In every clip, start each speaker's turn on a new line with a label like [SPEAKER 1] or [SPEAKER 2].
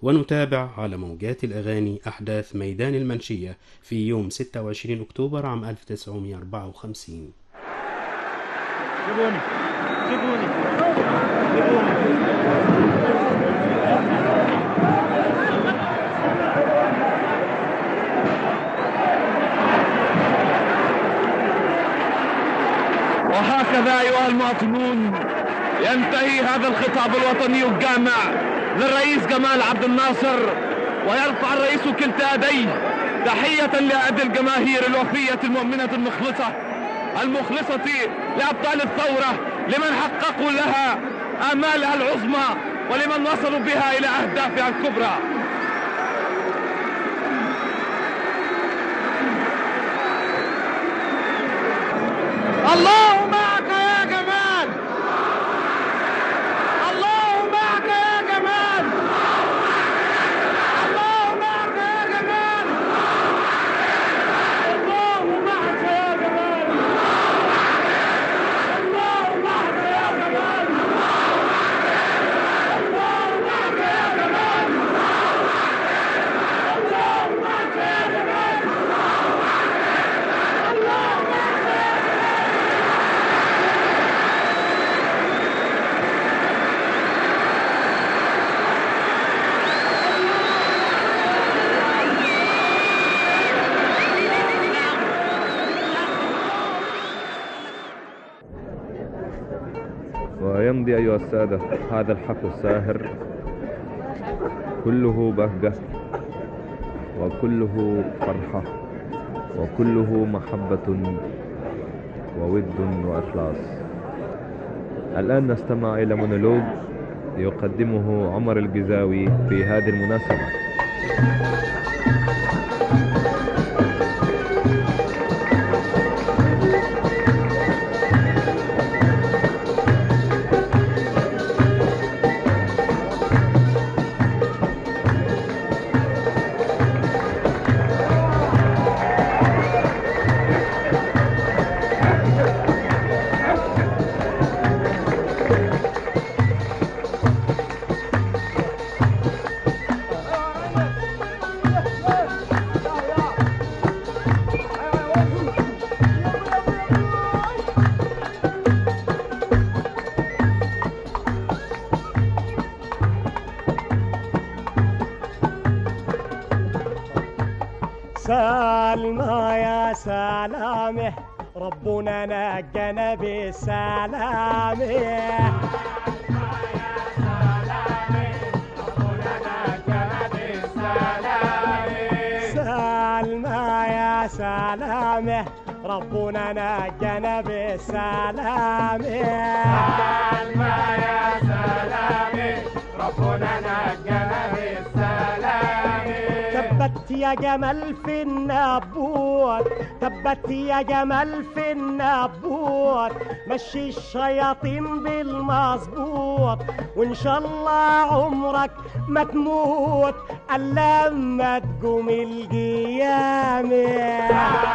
[SPEAKER 1] ونتابع على موجات الأغاني أحداث ميدان المنشية في يوم 26 أكتوبر عام 1954.
[SPEAKER 2] جيبوني. وهكذا أيها المواطنون ينتهي هذا الخطاب الوطني الجامع للرئيس جمال عبد الناصر، ويرفع الرئيس كلتا يديه تحية لأهل الجماهير الوفية المؤمنة المخلصة لأبطال الثورة، لمن حققوا لها آمالها العظمى ولمن وصلوا بها إلى أهدافها الكبرى.
[SPEAKER 3] الله معك يا جمال، الله معك يا جمال، الله معك يا جمال، الله معك يا جمال، الله معك يا جمال، الله معك يا جمال، الله معك يا جمال، الله معك يا
[SPEAKER 4] ويمضي أيها السادة هذا الحفل الساهر كله بهجة وكله فرحة وكله محبة وود وإخلاص. الآن نستمع إلى مونولوج يقدمه عمر الجزاوي في هذه المناسبة.
[SPEAKER 3] سلمى يا سلامه ربنا نجانا بالسلامه. سلمى يا سلامه ربنا نجانا بالسلامه. سلمى يا سلامه ربنا نجانا بالسلامه. تبت يا جمال في النبوت، تبت يا جمال في النبوت، مشي الشياطين بالمظبوط وان شاء الله عمرك ما تموت الا لما تقوم القيامه.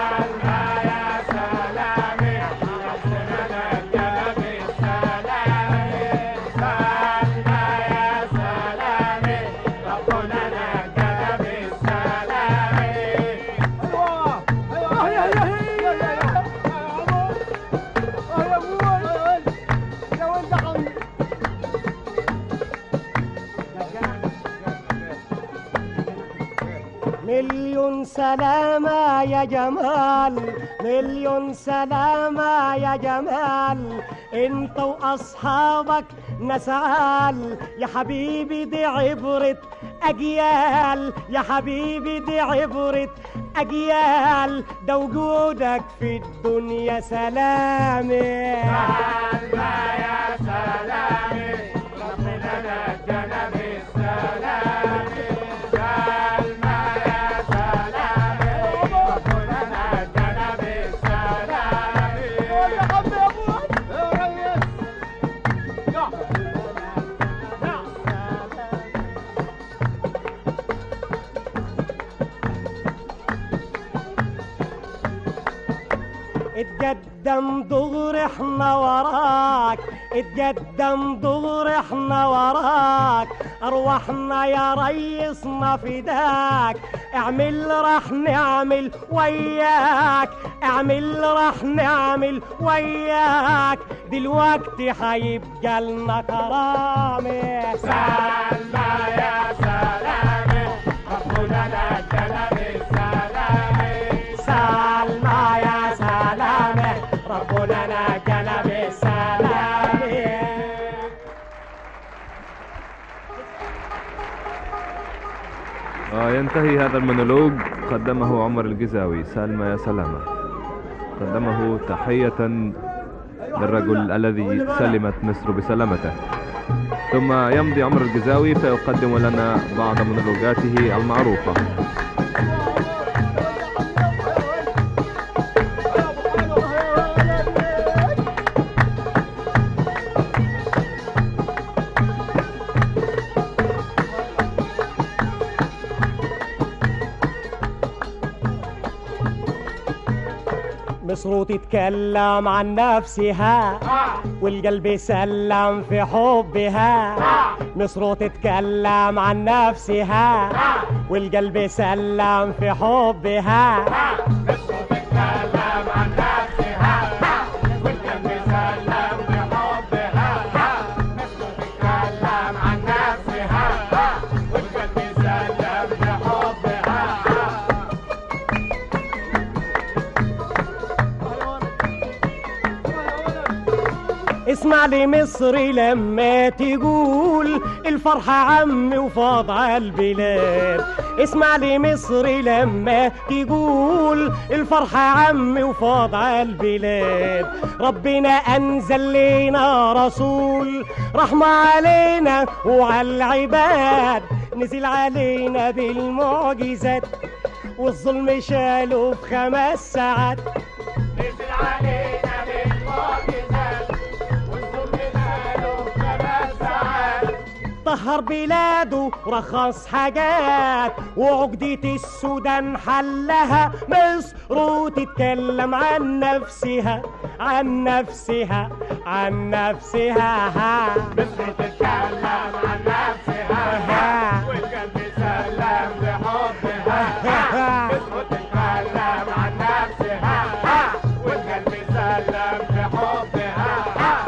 [SPEAKER 3] مليون سلامة يا جمال، مليون سلامة يا جمال، انت واصحابك نسعال يا حبيبي، دي عبرة اجيال يا حبيبي، دي عبرة اجيال، ده وجودك في الدنيا سلامة. سلامة يا سلامة ربنا نجانا بالسلامة. اتقدم دغري احنا وراك، اتقدم دغري احنا وراك، ارواحنا يا ريسنا فداك، اعمل راح نعمل وياك، اعمل راح نعمل وياك، دلوقتي هيبقى لنا كرامة.
[SPEAKER 5] سلمى يا سلامة ربنا نجانا بالسلامة،
[SPEAKER 3] سلمى يا سلامة ربنا نجانا بالسلامة.
[SPEAKER 4] ينتهي هذا المونولوج قدمه عمر الجزاوي. سلمى يا سلامة قدمه تحية للرجل الذي سلمت مصر بسلامته. ثم يمضي عمر الجزاوي فيقدم لنا بعض مونولوجاته المعروفة.
[SPEAKER 3] مصر تتكلم عن نفسها والقلب سلم في حبها، مصر تتكلم عن نفسها والقلب سلم في حبها،
[SPEAKER 5] مصر تتكلم عن نفسها والقلب سلم في حبها، مصر تتكلم عن نفسها والقلب سلم في حبها.
[SPEAKER 3] اسمع لي مصري لما تقول الفرحة عمي وفاض على البلاد، اسمع لي مصري لما تقول الفرحة عمي وفاض على البلاد، ربنا أنزل لنا رسول رحمة علينا وعلى العباد، نزل علينا بالمعجزات والظلم شاله في 5 ساعات،
[SPEAKER 5] نزل علينا بالمعجزات والظلم شاله في 5 ساعات،
[SPEAKER 3] طهر بلاده رخص حاجات وعقدة السودان حلها، مصر تتكلم عن نفسها عن نفسها عن نفسها،
[SPEAKER 5] مصر تتكلم عن نفسها والقلب سلم لحبها، مصر تتكلم عن نفسها والقلب سلم لحبها.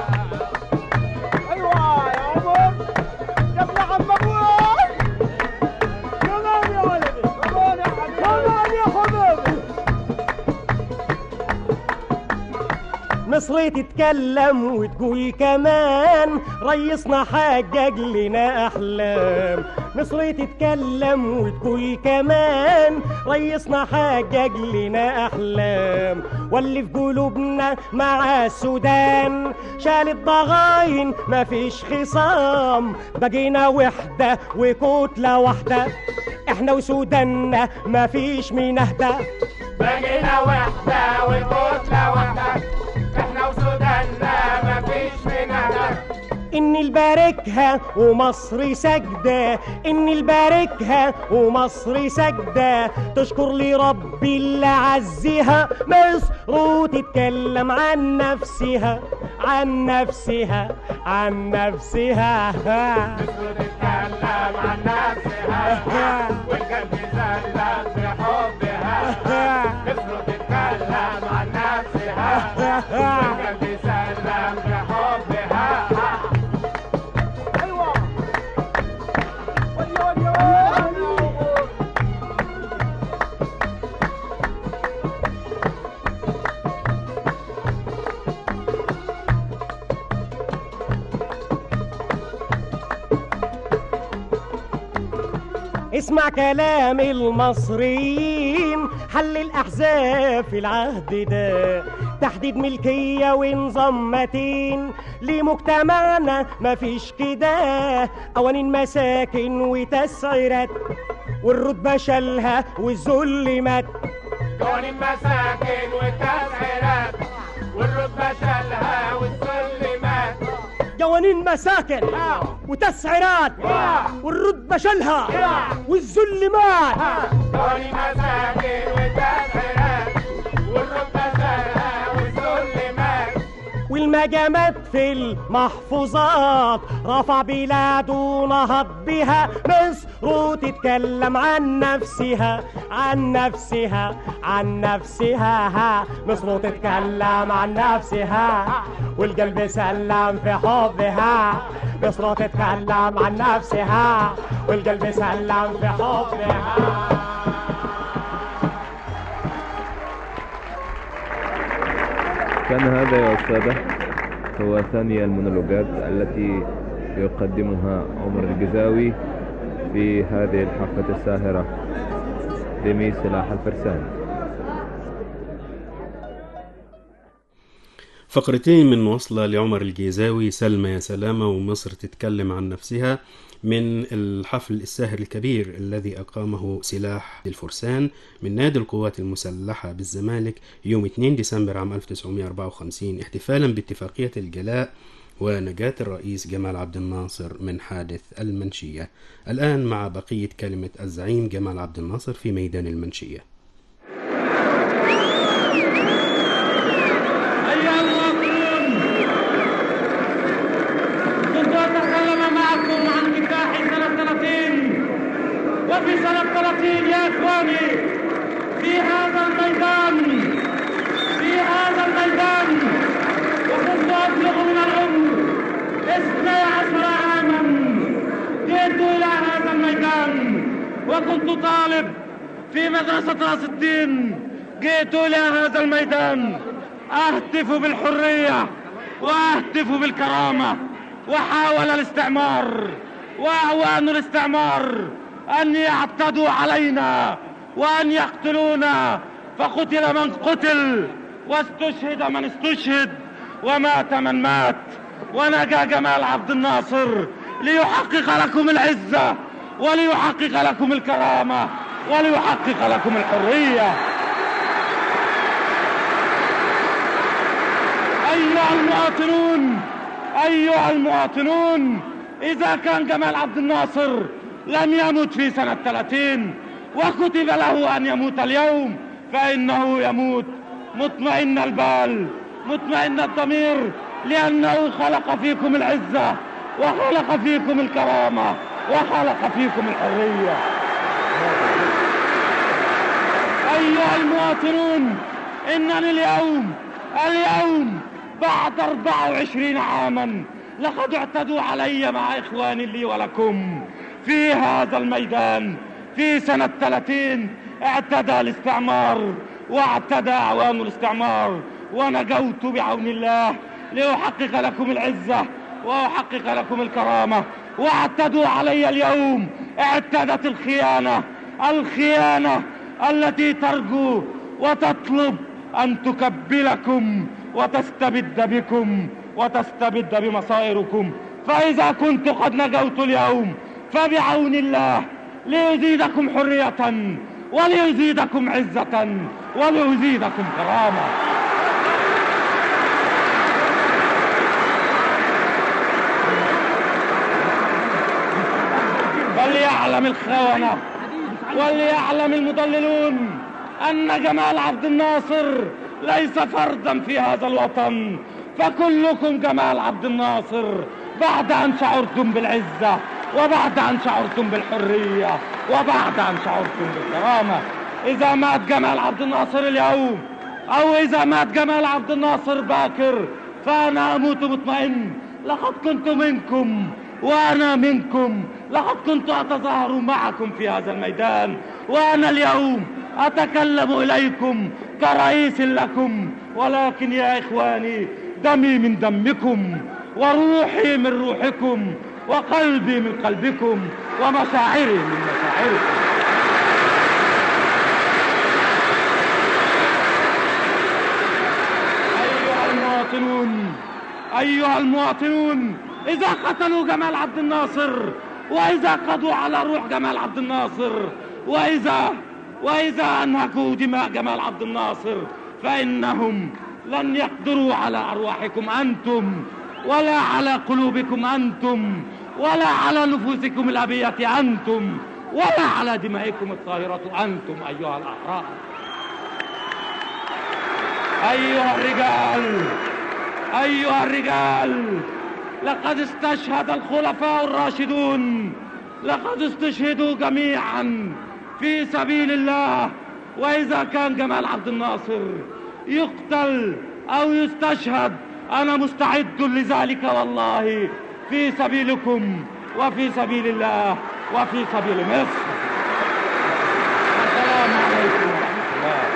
[SPEAKER 3] ايوه يا عمر يا ابن عم ابوي، كمان يا ولدي، كمان يا حبيبي، كمان يا حبيبي. مصر تتكلم وتقول كمان ريسنا حقق لنا احلام، مصر تتكلم وتقول كمان ريسنا حقق لنا احلام، واللي في قلوبنا مع السودان شال الضغاين مفيش خصام، بقينا وحده وكتله واحده، احنا وسوداننا مفيش مين اهدى،
[SPEAKER 5] بقينا وحده وكتله واحده، احنا وسوداننا مفيش منها،
[SPEAKER 3] إني الباركها ومصر سجدة، إني الباركها ومصر سجدة، تشكر لي ربي اللي عزها، مصر تتكلم عن نفسها عن نفسها عن نفسها،
[SPEAKER 5] مصر تتكلم عن نفسها والقلب سلم في حبها، مصر تتكلم عن نفسها والقلب سلم في حبها.
[SPEAKER 3] اسمع كلام المصريين، حل الأحزاب في العهد ده، تحديد ملكية ونظام متين لمجتمعنا مفيش كده، قوانين مساكن وتسعيرات والرتبة شالها والذل مات،
[SPEAKER 5] قوانين مساكن وتسعيرات والرتبة شالها والذل مات،
[SPEAKER 3] قوانين مساكن وتسعيرات والرتبة شالها والذل مات،
[SPEAKER 5] قوانين مساكن وتسعيرات والرتبة شالها والذل مات،
[SPEAKER 6] نجمت في المحفوظات، رفع بلاده ونهض بها مصر وتتكلم عن نفسها عن نفسها عن نفسها. مصر تتكلم عن نفسها والقلب سلم في حبها. مصر تتكلم عن نفسها والقلب سلم في حبها.
[SPEAKER 4] كان هذا يا السادة هو ثاني المونولوجات التي يقدمها عمر الجزاوي في هذه الحفلة الساهرة لمي سلاح الفرسان.
[SPEAKER 1] فقرتين من وصلة لعمر الجزاوي، سلمى يا سلامة ومصر تتكلم عن نفسها، من الحفل الساهر الكبير الذي أقامه سلاح الفرسان من نادي القوات المسلحة بالزمالك يوم 2 ديسمبر عام 1954 احتفالا باتفاقية الجلاء ونجاة الرئيس جمال عبد الناصر من حادث المنشية. الآن مع بقية كلمة الزعيم جمال عبد الناصر في ميدان المنشية.
[SPEAKER 7] وفي سنة 30 يا إخواني في هذا الميدان وكنت أبلغ من العمر 12 عاما جئت إلى هذا الميدان وكنت طالب في مدرسة راس الدين. جئت إلى هذا الميدان أهتف بالحرية وأهتف بالكرامة، وحاول الاستعمار وأعوان الاستعمار أن يعتدوا علينا وأن يقتلونا، فقتل من قتل واستشهد من استشهد ومات من مات، ونجا جمال عبد الناصر ليحقق لكم العزة وليحقق لكم الكرامة وليحقق لكم الحرية. أيها المواطنون، إذا كان جمال عبد الناصر لم يمت في سنة 30 وكتب له أن يموت اليوم، فإنه يموت مطمئن البال مطمئن الضمير، لأنه خلق فيكم العزة وخلق فيكم الكرامة وخلق فيكم الحرية. أيها المواطنون، إنني اليوم بعد 24 عاما لقد اعتدوا علي مع إخواني لي ولكم في هذا الميدان. في سنة 30 اعتدى الاستعمار واعتدى أعوان الاستعمار، ونجوت بعون الله لأحقق لكم العزة وأحقق لكم الكرامة. واعتدوا علي اليوم، اعتدت الخيانة التي ترجو وتطلب أن تكبلكم وتستبد بكم وتستبد بمصائركم. فإذا كنت قد نجوت اليوم فبعون الله ليزيدكم حرية وليزيدكم عزة وليزيدكم كرامة. وليعلم الخونة وليعلم المضللون أن جمال عبد الناصر ليس فردا في هذا الوطن، فكلكم جمال عبد الناصر بعد أن شعرتم بالعزة وبعد أن شعرتم بالحرية وبعد أن شعرتم بالكرامة. إذا مات جمال عبد الناصر اليوم أو إذا مات جمال عبد الناصر باكر فأنا أموت مطمئن. لقد كنت منكم وأنا منكم، لقد كنت أتظاهر معكم في هذا الميدان، وأنا اليوم أتكلم إليكم كرئيس لكم، ولكن يا إخواني دمي من دمكم وروحي من روحكم وقلبي من قلبكم ومشاعري من مشاعركم. أيها المواطنون، إذا قتلوا جمال عبد الناصر وإذا قضوا على روح جمال عبد الناصر وإذا أنهكوا دماء جمال عبد الناصر فإنهم لن يقدروا على أرواحكم أنتم ولا على قلوبكم أنتم ولا على نفوسكم الأبية أنتم ولا على دمائكم الطاهرة أنتم أيها الأحرار. أيها الرجال، أيها الرجال، لقد استشهد الخلفاء الراشدون، لقد استشهدوا جميعا في سبيل الله. وإذا كان جمال عبد الناصر يقتل أو يستشهد أنا مستعد لذلك والله، في سبيلكم وفي سبيل الله وفي سبيل مصر. السلام عليكم ورحمة الله.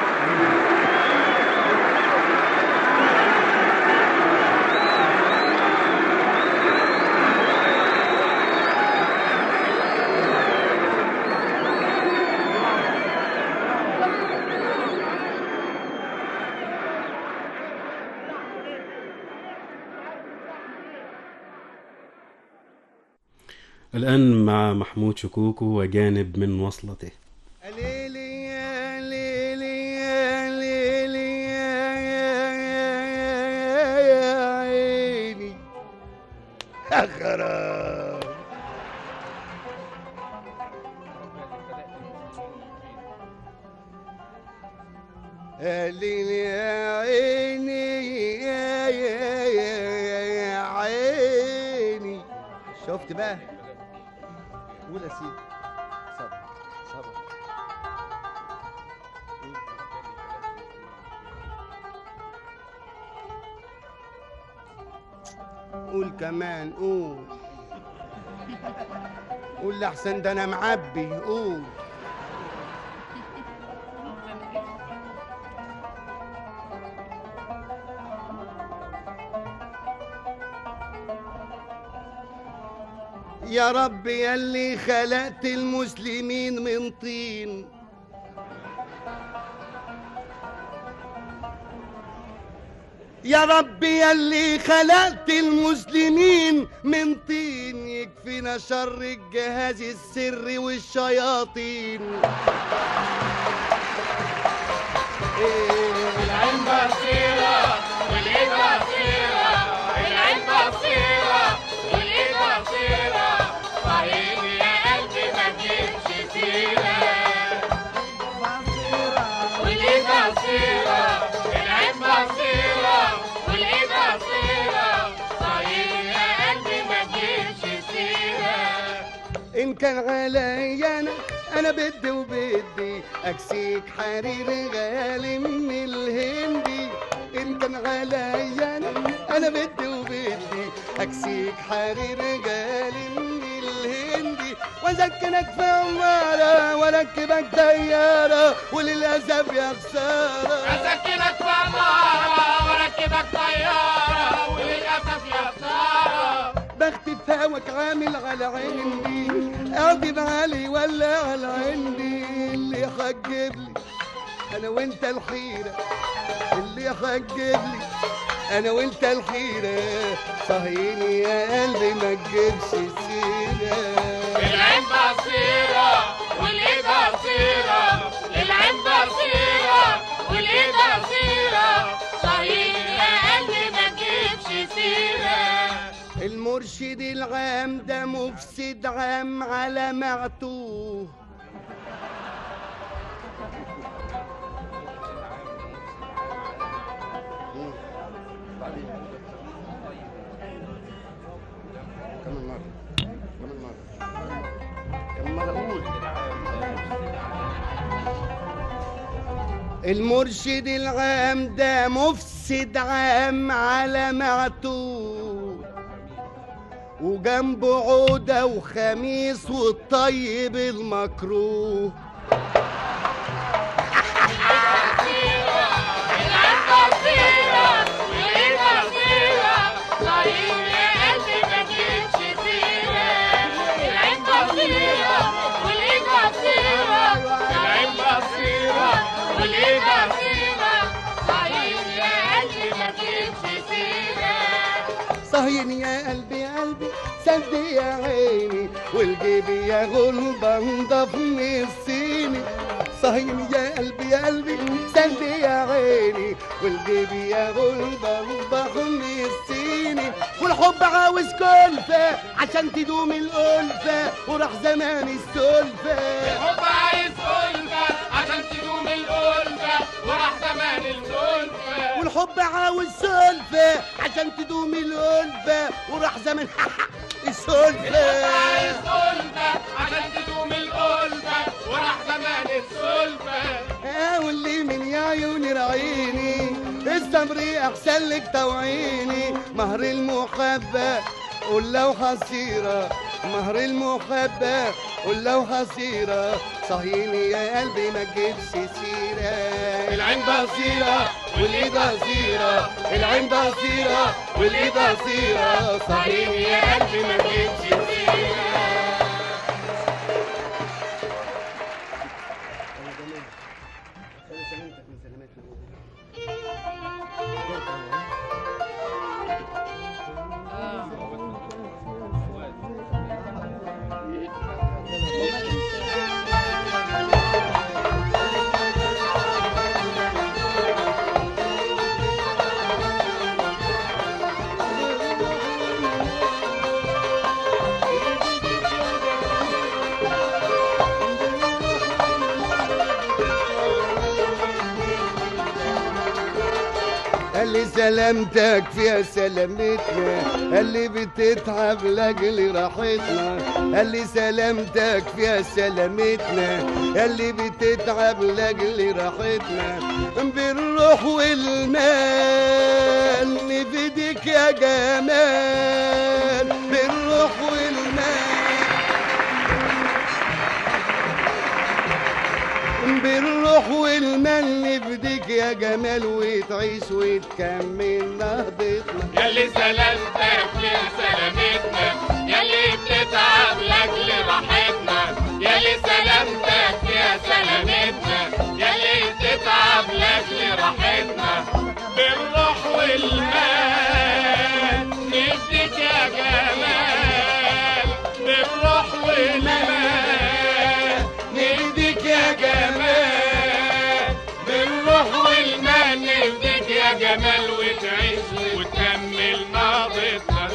[SPEAKER 1] الآن مع محمود شكوكو وجانب من وصلته.
[SPEAKER 3] ليلي يا ليلي يا ليلي يا عيني يا خراب. يا ليلي يا عيني يا عيني. شفت بقى؟ قول يا سيدي. صبر صبر. قول كمان، قول قول لأحسن ده أنا معبي. قول. يا رب يلي خلقت المسلمين من طين، يا رب يلي خلقت المسلمين من طين، يكفينا شر الجهاز السري والشياطين.
[SPEAKER 5] العين بصيرة والإيد بصيرة، العين بصيرة والإيد بصيرة، صحيح يا قلبي ما تجيبش سيرة. والإيد بصيرة العين بصيرة والإيد بصيرة، صحيح يا قلبي ما تجيبش سيرة.
[SPEAKER 3] إن كان عليا أنا بدي وبدي أكسيك حرير غالي من الهندي. إن كان عليا أنا بدي وبدي أكسيك حرير غالي من الهندي، وأسكنك في عمارة وأركبك طيارة وللأسف يا خسارة.
[SPEAKER 5] أسكنك في عمارة وأركبك طيارة وللأسف يا خسارة.
[SPEAKER 3] بختي في هواك عامل على عندي، أعجب علي ولا على عندي. اللي يحجب لي أنا وأنت الحيرة، اللي يحجب لي أنا وأنت الحيرة، صهيني يا قلبي ما تجيبش سيرة.
[SPEAKER 5] العين بصيرة والإيد بصيرة، العين بصيرة والإيد بصيرة، صحيح يا قلبي ما تجيبش سيرة.
[SPEAKER 3] المرشد العام ده مفسد عام على معتوه، المرشد العام ده مفسد عام على معتوه، وجنبه عودة وخميس والطيب المكروه. صهين يا قلبي قلبي سد يا عيني، والجيب يا غلبة انضف من الصيني. صهين يا قلبي قلبي سد يا عيني، والجيب يا غلبة انضف من الصيني. والحب عاوز كلفة عشان تدوم الألفة، وراح زمان السلفة.
[SPEAKER 5] الحب عايز ألفة عشان تدوم الألفة، وراح زمان السلفة.
[SPEAKER 3] والحب عاوز سلفة عشان تدوم الألفة وراح زمن السلفة
[SPEAKER 5] عشان تدوم الألفة وراح زمان السلفة.
[SPEAKER 3] واللي من يا عيوني رعيني الصبر أحسن لك توعيني. مهر المحبة قول لو حصيرة، مهر المحبة قول لو حصيرة. صهيني يا قلبي ما تجيبش سيرة. العين بصيرة والإيد قصيرة، العين بصيرة والإيد قصيرة. صهيني يا قلبي ما تجيبش سيرة. اللي سلامتك فيها سلامتنا، اللي بتتعب لاجل راحتنا. اللي سلامتك فيها سلامتنا، اللي بتتعب لاجل راحتنا. بالروح والمال نفديك يا جمال، بالروح والمال، بالروح والمال نفديك يا جمال. وتعيش وتكمل نهضتنا.
[SPEAKER 5] ياللي سلامتك في سلامتنا، ياللي بتتعب لاجل راحتنا. ياللي سلامتك في سلامتنا، ياللي بتتعب لاجل راحتنا. بالروح والمال نفديك يا جمال، بالروح والمال نفديك يا جمال. بالروح والمال نفديك يا جمال. وتعيش وتكمل نهضتنا.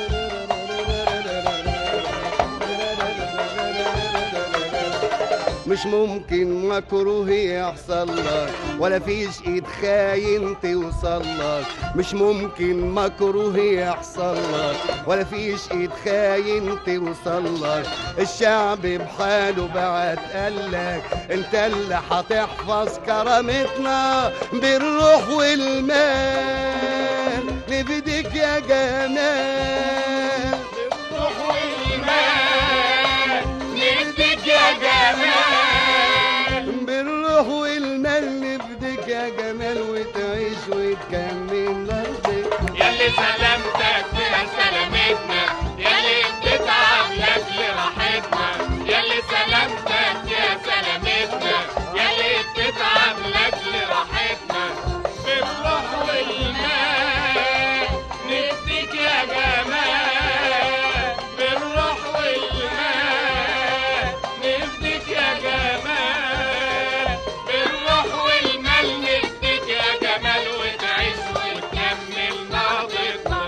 [SPEAKER 3] مش ممكن مكروه يحصل لك، ولا فيش ايد خاين توصل لك. مش ممكن مكروه يحصل لك، ولا فيش ايد خاين توصل لك. الشعب بحاله بعد قالك انت اللي هتحفظ كرامتنا. بالروح والمال نفديك يا جمال،
[SPEAKER 5] بالروح والمال نفديك يا جمال.
[SPEAKER 3] بالروح والمال نفديك يا جمال. وتعيش وتكمل نهضتنا.
[SPEAKER 5] ياللي سلامتك فيها سلامتنا، ياللي بتتعب لاجل راحتنا. ياللي سلامتك فيها سلامتنا، ياللي بتتعب لاجل راحتنا. بالروح والمال نفديك يا جمال، بالروح والمال نفديك يا جمال. بالروح والمال نفديك يا جمال. وتعيش وتكمل نهضتنا.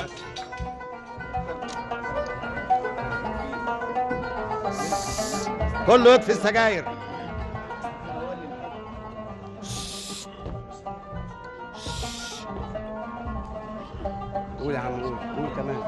[SPEAKER 3] كله يطفي السجاير. قول يا عم، قول قول كمان.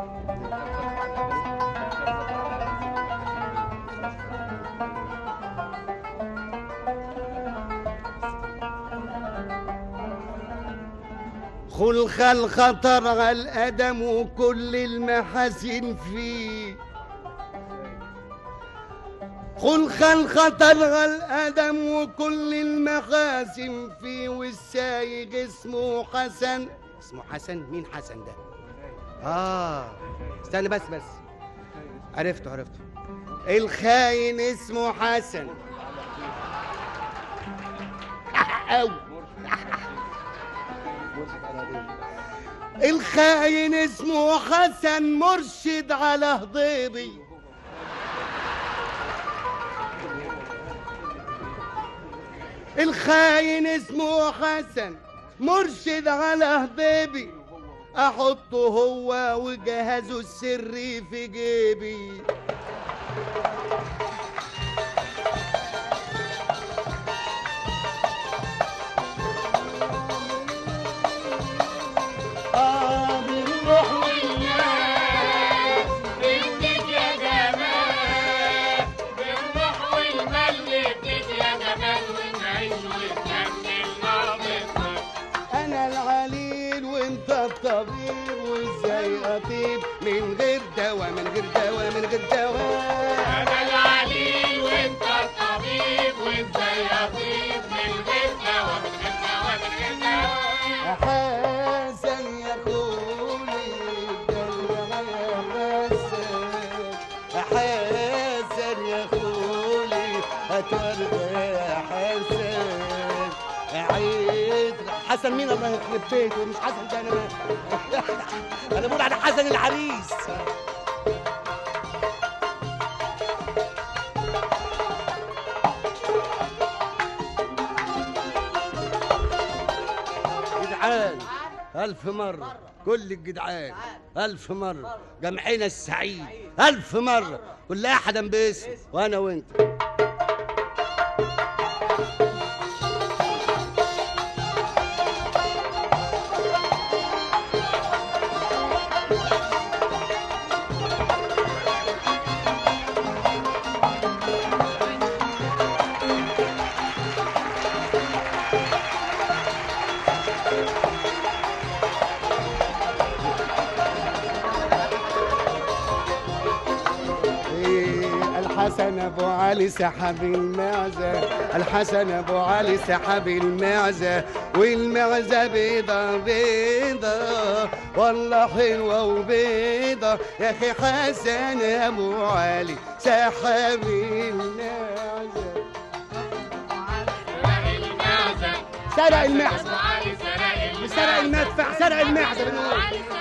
[SPEAKER 3] خلق الخطر على الأدم وكل المحاسن فيه. خلق الخطر على الأدم وكل المحاسن فيه. والسايق اسمه حسن. اسمه حسن؟ مين حسن ده؟ استنى بس عرفته. الخاين اسمه حسن. الخاين اسمه حسن مرشد على هضيبي. الخاين اسمه حسن مرشد على هضيبي. احطه هو وجهازه السري في جيبي. طبيب وازاي اطيب من غير دواء من غير دواء من غير دواء.
[SPEAKER 5] انا العليل وانت الطبيب وازاي اطيب من غير دواء من غير دواء من غير دواء.
[SPEAKER 3] حسن يا خولي دلع يا حسن يا خولي هترضى يا حسن. عيد حسن مين الله يخرب بيته؟ مش حسن ده انا بقول على حسن العريس. جدعان ألف مرة كل الجدعان ألف مرة جمعنا السعيد ألف مرة كل أحدا باسم وأنا وأنت. الحسن ابو علي سحب المعزه، الحسن ابو علي سحب المعزه، والمعزه بيضه بيضه والله حلوه وبيضه. يا اخي حسن ابو علي سحب المعزه. سرق المعزه مش سرق المدفع، سرق المعزه بنقول.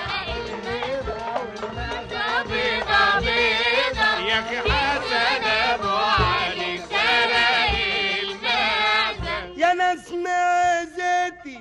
[SPEAKER 5] يا اخي حسن ابو علي سرق المعزه.
[SPEAKER 3] يا ناس معزتي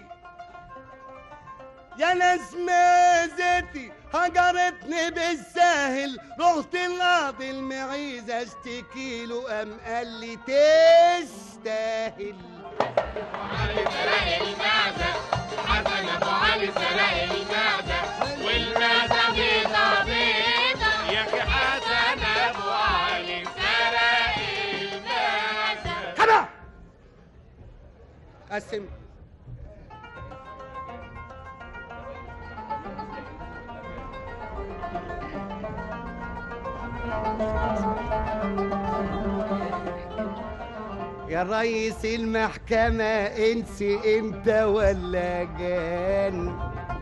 [SPEAKER 3] يا ناس معزتي هجرتني بالساهل، رحت القاضي المعيزه اشتكي له قام قال لي تستاهل.
[SPEAKER 5] علي سرق المعزه، حسن ابو علي سرق المعزه، والمعزه بيضه بيضه. يا اخي حسن ابو علي سرق المعزه.
[SPEAKER 3] كما قسم يا رئيس المحكمة انسي انت ولا جان؟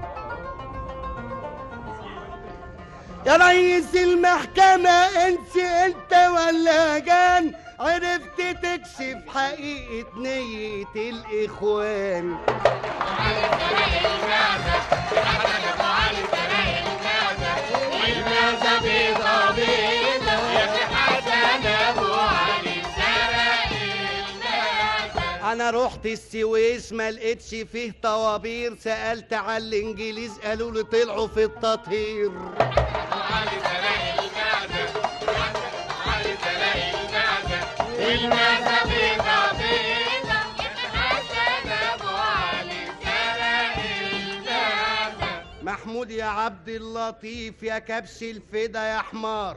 [SPEAKER 3] يا رئيس المحكمة انسي انت ولا جان؟ عرفت تكشف حقيقة نية الإخوان.
[SPEAKER 5] علي سرق المعزه، حسن ابو علي سرق المعزه، والمعزه بيضه بيضه. يا اخي حسن ابو علي سرق المعزه.
[SPEAKER 3] انا رحت السويس ما لقيتش فيه طوابير، سألت على الانجليز قالوا لي طلعوا في التطهير.
[SPEAKER 5] علي سرق المعزه، علي سرق المعزه، والمعزه بيضه بيضه. يا اخي حسن ابو علي سرق المعزه.
[SPEAKER 3] محمود يا عبد اللطيف يا كبش الفدا يا حمار.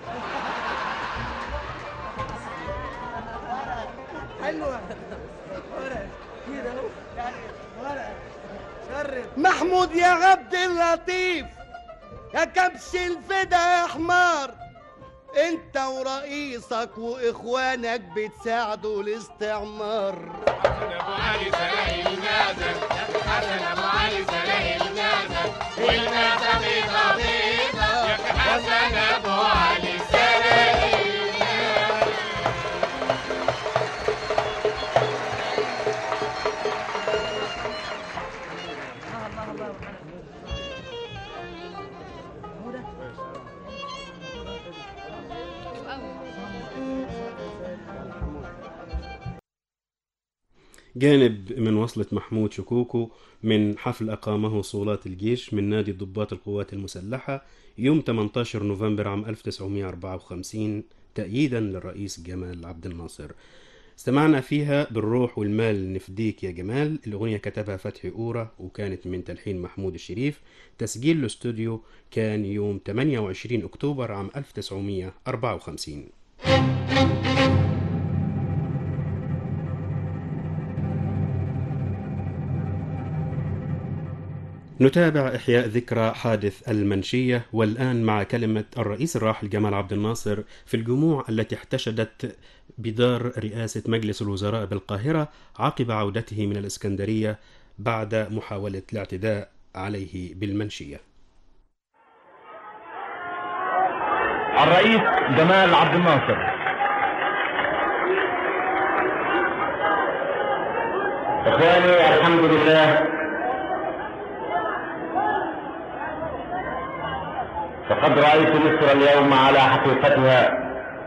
[SPEAKER 3] حلوة محمود يا عبد اللطيف يا كبش الفدا يا حمار، انت ورئيسك واخوانك بتساعدوا الاستعمار.
[SPEAKER 5] حسن ابو علي سرق المعزه، حسن ابو علي سرق المعزه، والمعزه بيضه بيضه. يا اخي حسن ابو علي سرق المعزه.
[SPEAKER 1] جانب من وصلة محمود شكوكو من حفل أقامه صولات الجيش من نادي ضباط القوات المسلحة يوم 18 نوفمبر عام 1954 تأييدا للرئيس جمال عبد الناصر. استمعنا فيها بالروح والمال نفديك يا جمال. الأغنية كتبها فتحي أورا وكانت من تلحين محمود الشريف. تسجيل الاستوديو كان يوم 28 أكتوبر عام 1954. نتابع إحياء ذكرى حادث المنشية، والآن مع كلمة الرئيس الراحل جمال عبد الناصر في الجموع التي احتشدت بدار رئاسة مجلس الوزراء بالقاهرة عقب عودته من الإسكندرية بعد محاولة الاعتداء عليه بالمنشية.
[SPEAKER 2] الرئيس جمال عبد الناصر. إخواني، الحمد لله، فقد رأيت مصر اليوم على حقيقتها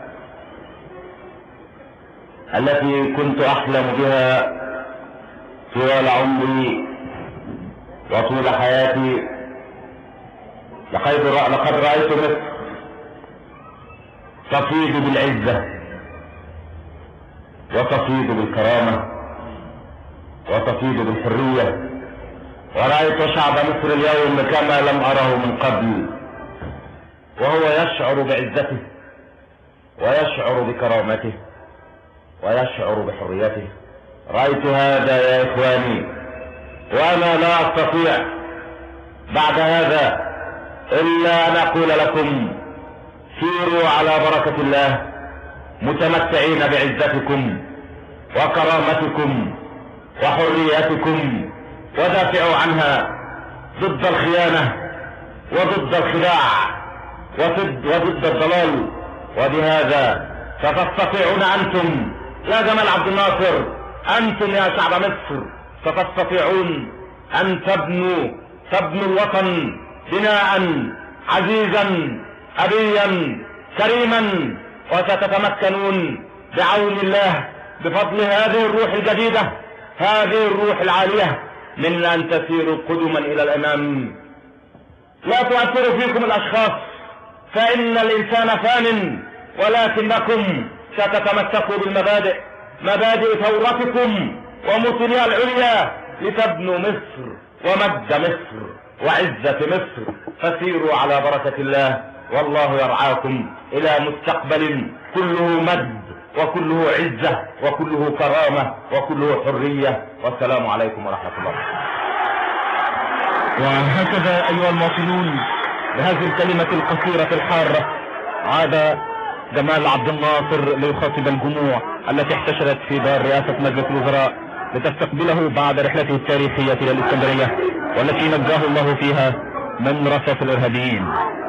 [SPEAKER 2] التي كنت أحلم بها طوال عمري وطول حياتي. لقد رأيت مصر تفيض بالعزة وتفيض بالكرامة وتفيض بالحرية، ورأيت شعب مصر اليوم كما لم أره من قبل، وهو يشعر بعزته ويشعر بكرامته ويشعر بحريته. رأيت هذا يا إخواني، وأنا لا أستطيع بعد هذا إلا أن أقول لكم: سيروا على بركة الله متمتعين بعزتكم وكرامتكم وحريتكم، ودافعوا عنها ضد الخيانة وضد الخداع وضد الضلال. وبهذا ستستطيعون أنتم يا جمال عبد الناصر، أنتم يا شعب مصر، ستستطيعون أن تبنوا الوطن بناء عزيزا أبيا كريما، وستتمكنون بعون الله بفضل هذه الروح الجديدة، هذه الروح العالية، من أن تسيروا قدما إلى الأمام. لا تؤثر فيكم الأشخاص، فإن الإنسان فان، ولكنكم ستتمسكوا بالمبادئ، مبادئ ثورتكم ومثلها العليا، لتبنوا مصر ومجد مصر وعزة مصر. فسيروا على بركة الله، والله يرعاكم إلى مستقبل كله مجد وكله عزة وكله كرامة وكله حرية. والسلام عليكم ورحمة الله. وهكذا أيها المواطنون، بهذه الكلمة القصيرة الحارة عاد جمال عبد الناصر ليخاطب الجموع التي احتشدت في دار رئاسة مجلس الوزراء لتستقبله بعد رحلته التاريخية إلى الإسكندرية، والتي نجاه الله فيها من رصاص الإرهابيين.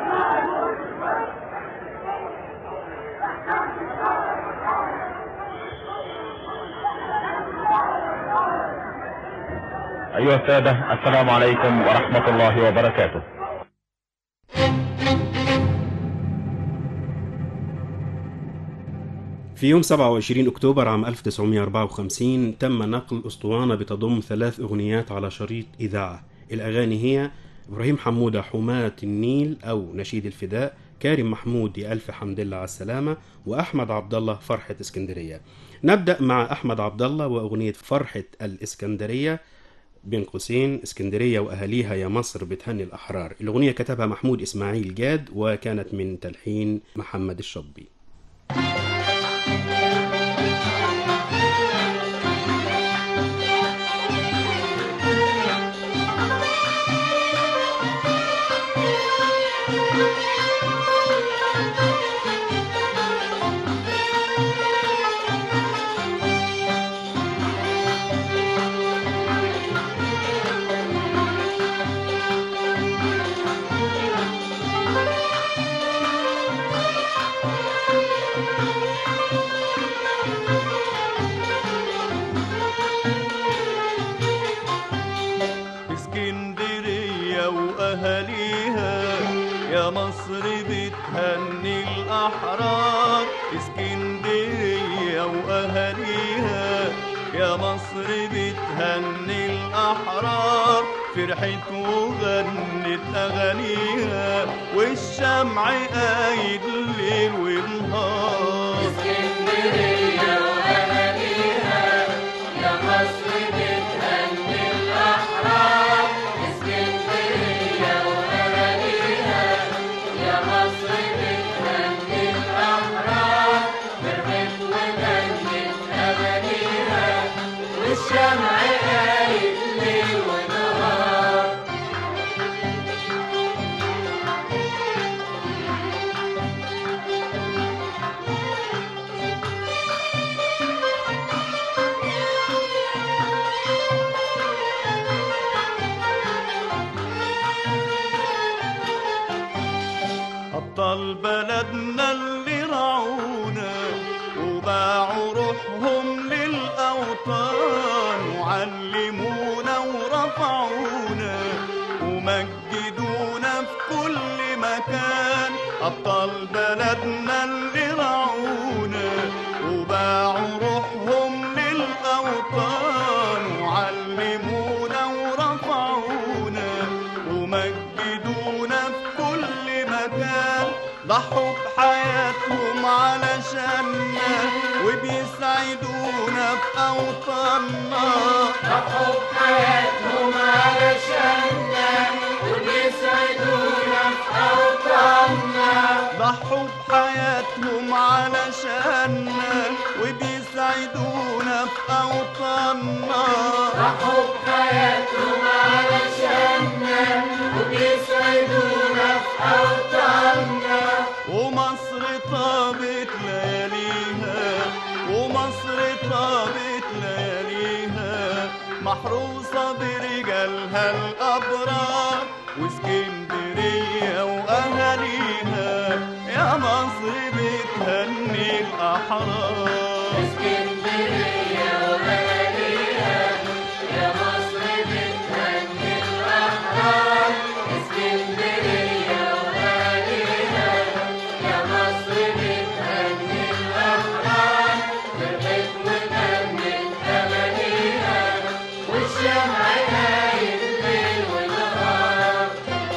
[SPEAKER 2] أيها السادة، السلام عليكم ورحمة الله وبركاته.
[SPEAKER 1] في يوم 27 أكتوبر عام 1954 تم نقل أسطوانة بتضم 3 أغنيات على شريط إذاعة. الأغاني هي إبراهيم حمودة حماة النيل أو نشيد الفداء، كارم محمود يا ألف حمد لله على السلامة، وأحمد عبد الله فرحة اسكندرية. نبدأ مع أحمد عبد الله وأغنية فرحة الإسكندرية بين قوسين اسكندرية وأهاليها يا مصر بتهني الأحرار. الأغنية كتبها محمود إسماعيل جاد وكانت من تلحين محمد الشطبي.
[SPEAKER 8] بتهني الأحرار، اسكندرية وأهاليها يا مصر بتهني الأحرار، فرحت وغنت أغانيها والشمع قايد الليل والنهار.
[SPEAKER 5] اسكندرية وأهاليها يا مصر بتهني الأحرار، اسكندرية وأهاليها يا مصر بتهني الأحرار، فرحت وغنت أغانيها والشمع قايد ليل ونهار.
[SPEAKER 8] الأوطان وعلمونا ورفعونا ومجدونا في كل مكان، أبطال بلدنا اللي رعونا وباعوا روحهم للأوطان وعلمونا ورفعونا ومجدونا في كل مكان، ضحوا بحياتهم علشاننا وبيسعدونا في أوطاننا،
[SPEAKER 5] ضحوا بحياتهم علشاننا وبيسعدونا في أوطاننا،
[SPEAKER 8] ضحوا بحياتهم علشاننا وبيسعدونا في أوطاننا،
[SPEAKER 5] ضحوا بحياتهم علشاننا وبيسعدونا في أوطاننا.
[SPEAKER 8] ومصر طابت لياليها ومصر طابت لياليها محروسة برجالها الأبرار واسكندرية وأهاليها، يا مصر بتهني الأحرار.
[SPEAKER 5] اسكندرية وأهاليها يا مصر بتهني الأحرار، اسكندرية وأهاليها يا مصر بتهني الأحرار، فرحت وغنت أمانيها والشمع قايد ليل ونهار.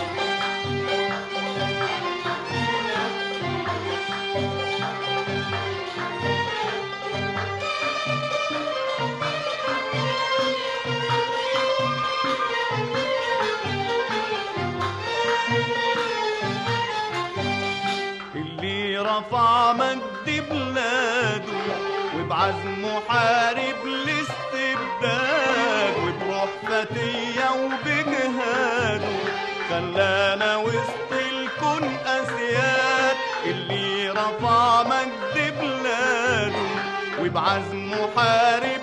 [SPEAKER 8] اللي رفع مجد بلاده وبعزمه حارب الاستبداد وبروح فتية وبجهاده خلانا وسط الكون أسياد. اللي رفع مجد بلاده وبعزمه حارب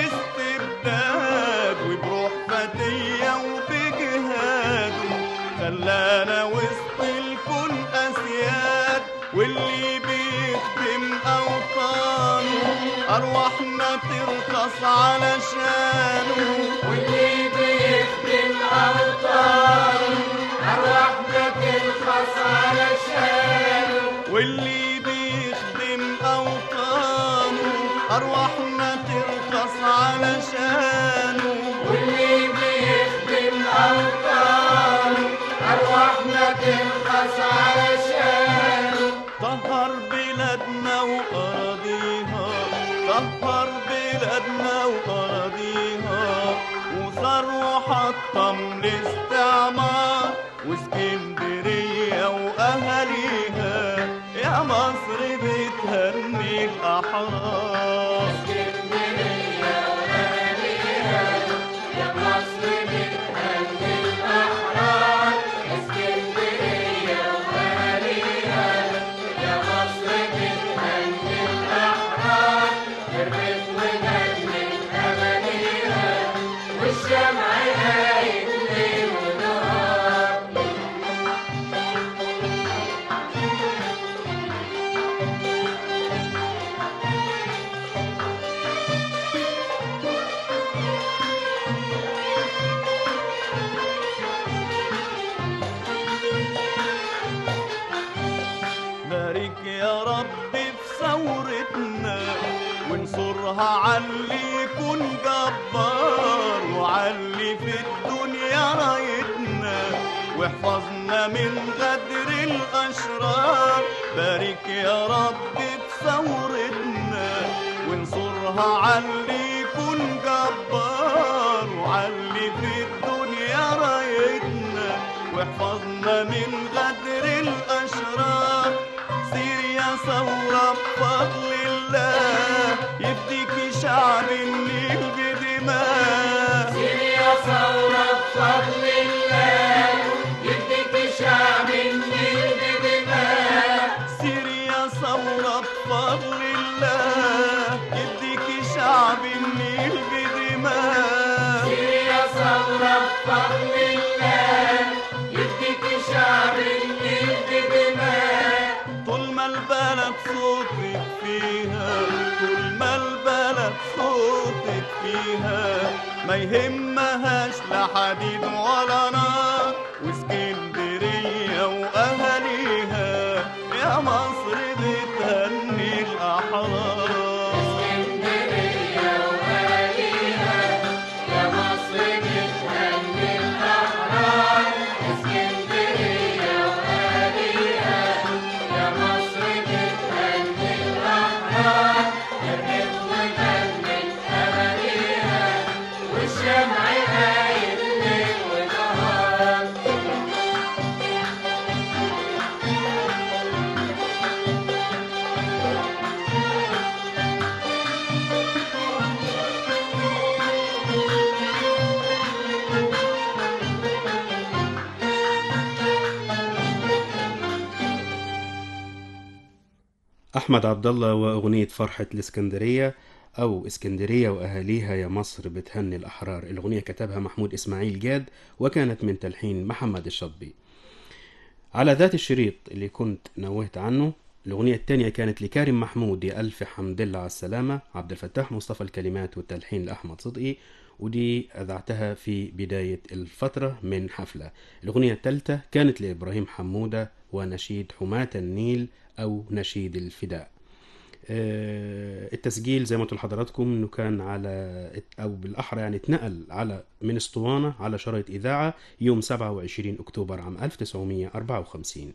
[SPEAKER 8] الاستبداد وبروح فتية وبجهاده خلانا وسط الكون أسياد. واللي بيخدم أوطانه أرواحنا ترخص علشانه،
[SPEAKER 5] واللي بيخدم أوطانه أرواحنا ترخص علشانه،
[SPEAKER 8] واللي بيخدم أوطانه أرواحنا ترخص علشانه،
[SPEAKER 5] واللي بيخدم أوطانه أرواحنا ترخص علشانه.
[SPEAKER 8] طهر بلادنا وأراضيها، طهر بلادنا وأراضيها وصار وحطم الاستعمار واسكندرية وأهاليها يا مصر بتهني الأحرار.
[SPEAKER 5] اسكندرية وأهاليها يا مصر بتهني الأحرار، اسكندرية وأهاليها يا مصر بتهني الأحرار، فرحت وغنت أمانيها والشمع قايد ليل ونهار.
[SPEAKER 8] بارك يا رب في ثورتنا وانصرها عاللي يكون جبار وعاللي في الدنيا رايتنا واحفظنا من غدر الأشرار. بارك يا رب في ثورتنا وانصرها عاللي يكون جبار وعاللي في الدنيا رايتنا واحفظنا من غدر الأشرار. سير يا ثورة بفضل الله يفديك شعب النيل بدماء،
[SPEAKER 5] سير يا ثورة بفضل الله يفديك شعب النيل بدماء،
[SPEAKER 8] سير يا ثورة بفضل الله يفديك شعب النيل بدماء،
[SPEAKER 5] سير يا ثورة بفضل الله يفديك شعب النيل بدماء.
[SPEAKER 8] طول ما البلد صوتك فيها، طول ما البلد صوتك تكفيها، ما يهمهاش لا حديد ولا نار، واسكندرية وأهاليها يا مصر بتهني الأحرار.
[SPEAKER 1] أحمد عبد الله وأغنية فرحة الإسكندرية أو إسكندرية وأهاليها يا مصر بتهني الأحرار. الأغنية كتبها محمود إسماعيل جاد وكانت من تلحين محمد الشطبي. على ذات الشريط اللي كنت نوهت عنه، الأغنية الثانية كانت لكارم محمود يا ألف حمد لله على السلامة، عبد الفتاح مصطفى الكلمات والتلحين لأحمد صدقي، ودي أذعتها في بداية الفترة من حفلة. الأغنية الثالثة كانت لإبراهيم حمودة ونشيد حماة النيل أو نشيد الفداء. التسجيل زي ما قلت لحضراتكم انه كان على، او بالاحرى يعني اتنقل على من اسطوانة على شرايط اذاعة يوم 27 اكتوبر عام 1954.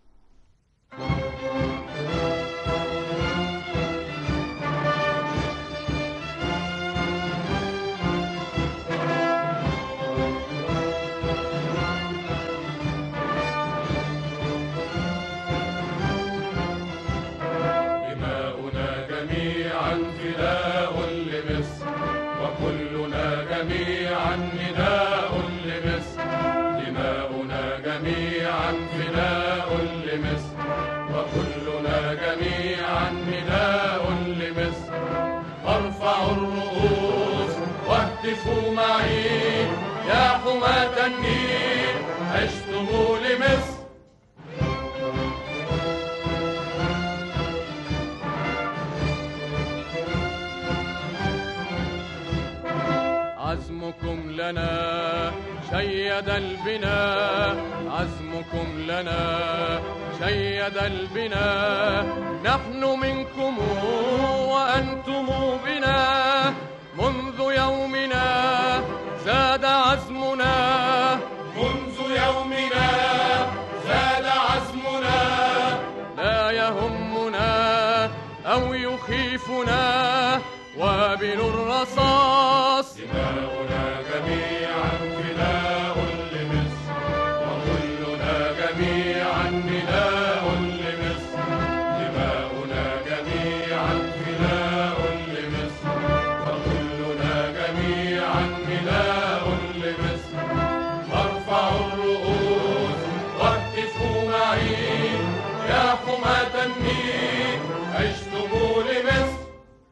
[SPEAKER 5] واهتفوا معي يا حماة النيل عشتم لمصر. عزمكم لنا شيد البناء، عزمكم لنا شيد البناء، نحن منكم وأنتم بنا، منذ يومنا زاد عزمنا، منذ يومنا زاد عزمنا، لا يهمنا أو يخيفنا وابل الرصاص. دماؤنا جميعا فداء لمصر، وكلنا جميعا نداء لمصر، دماؤنا جميعا فداء لمصر، وكلنا جميعا نداء لمصر. فارفعوا الرؤوس واهتفوا معي يا حماة النيل عشتم لمصر.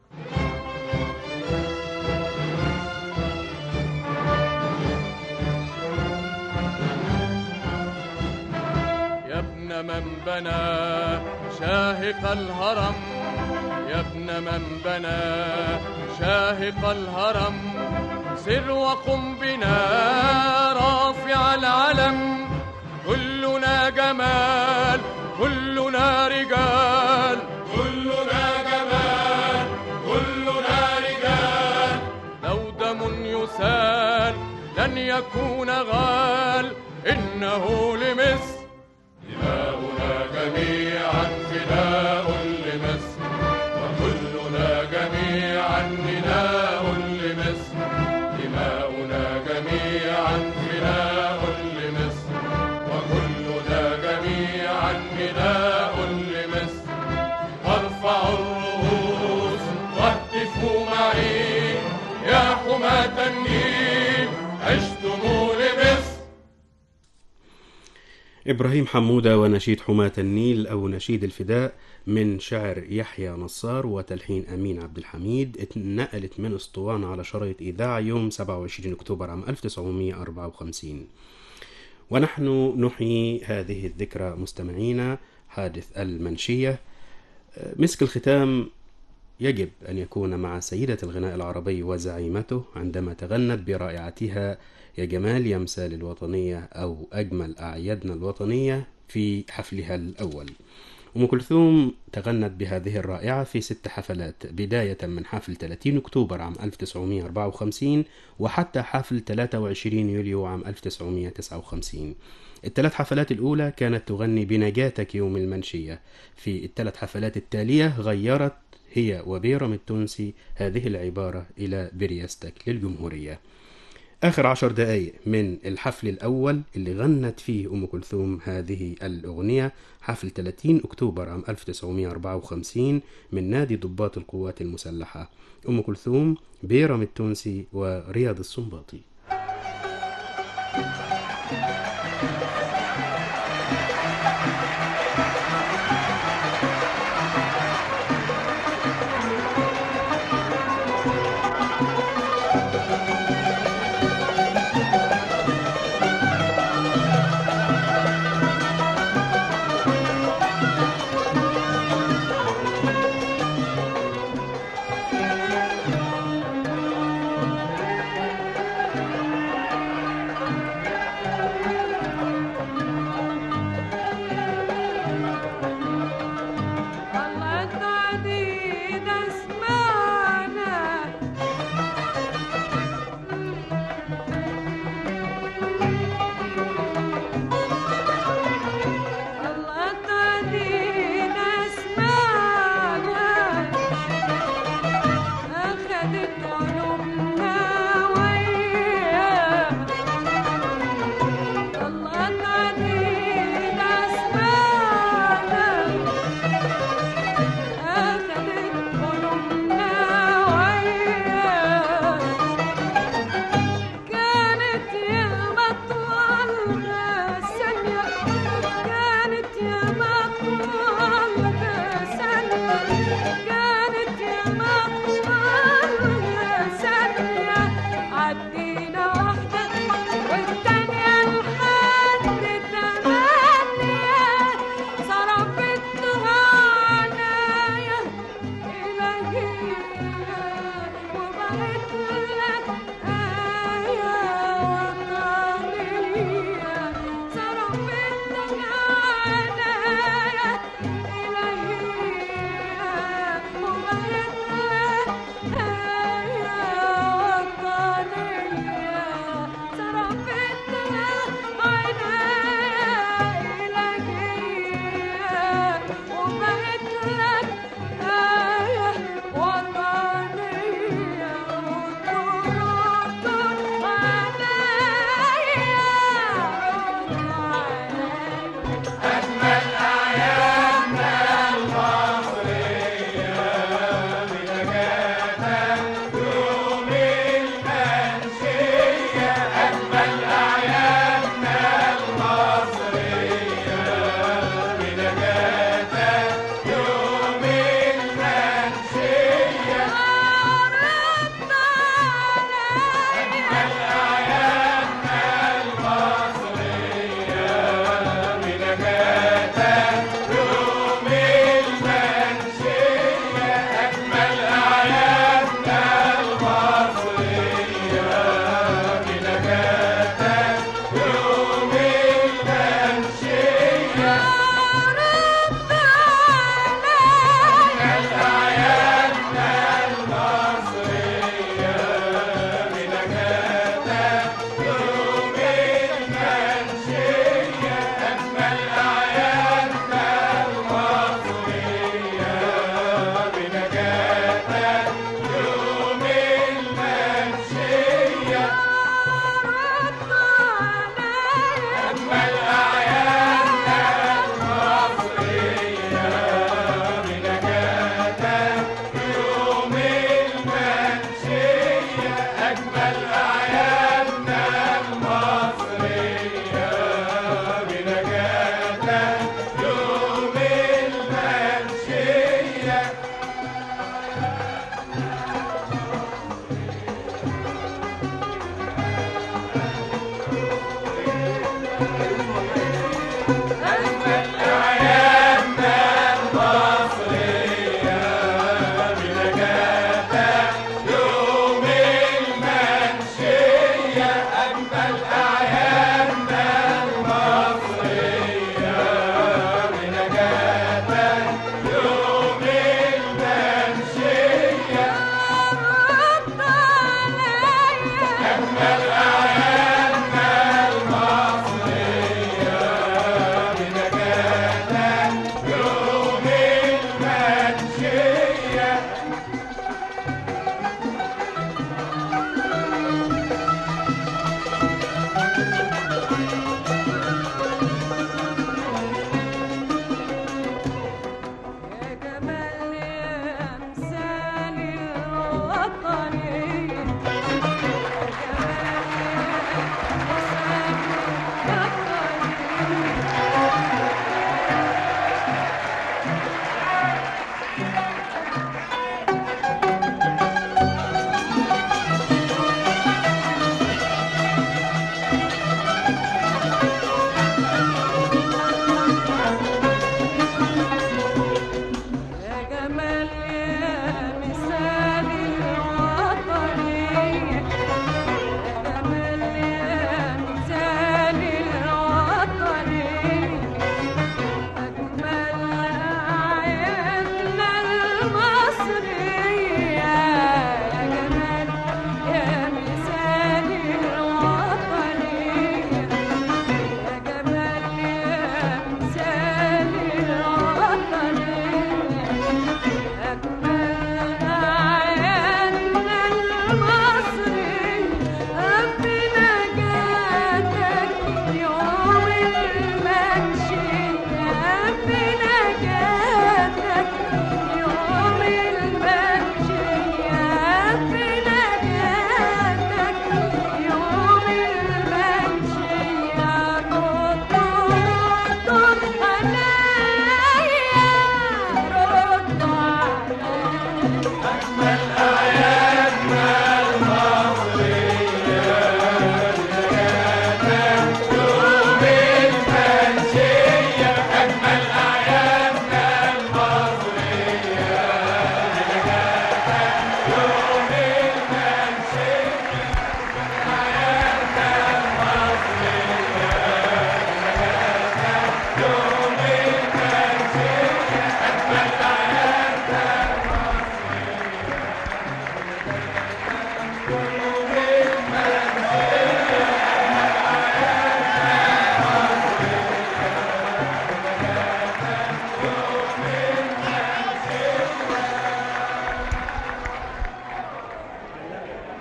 [SPEAKER 5] من بنى شاهق الهرم، يا ابن من بنى شاهق الهرم، سر وقم بنا رافع العلم، كلنا جمال كلنا رجال، كلنا جمال كلنا رجال، لو دم يسال لن يكون غال، إنه لمصر. دماؤنا جميعا فداء لمصر، وكلنا جميعا نداء لمصر، دماؤنا جميعا فداء لمصر، وكلنا جميعا نداء لمصر. فارفعوا الرؤوس واهتفوا معي يا حماة النيل عشتم لمصر.
[SPEAKER 1] إبراهيم حمودة ونشيد حماة النيل أو نشيد الفداء من شعر يحيى نصار وتلحين أمين عبد الحميد، اتنقلت من اسطوانة على شرايط إذاعة يوم 27 أكتوبر عام 1954. ونحن نحيي هذه الذكرى مستمعينا. حادث المنشية مسك الختام يجب أن يكون مع سيدة الغناء العربي وزعيمته عندما تغنت برائعتها يا جمال يا مثال الوطنية أو أجمل أعيادنا الوطنية في حفلها الأول. أم كلثوم تغنت بهذه الرائعة في 6 حفلات، بداية من حفل 30 أكتوبر عام 1954 وحتى حفل 23 يوليو عام 1959. ال3 حفلات الأولى كانت تغني بنجاتك يوم المنشية. في ال3 حفلات التالية غيرت هي وبيرم التونسي هذه العبارة إلى بريستك للجمهورية. آخر 10 دقايق من الحفل الأول اللي غنت فيه أم كلثوم هذه الأغنية حفل 30 أكتوبر عام 1954 من نادي ضباط القوات المسلحة. أم كلثوم، بيرم التونسي، ورياض السنباطي.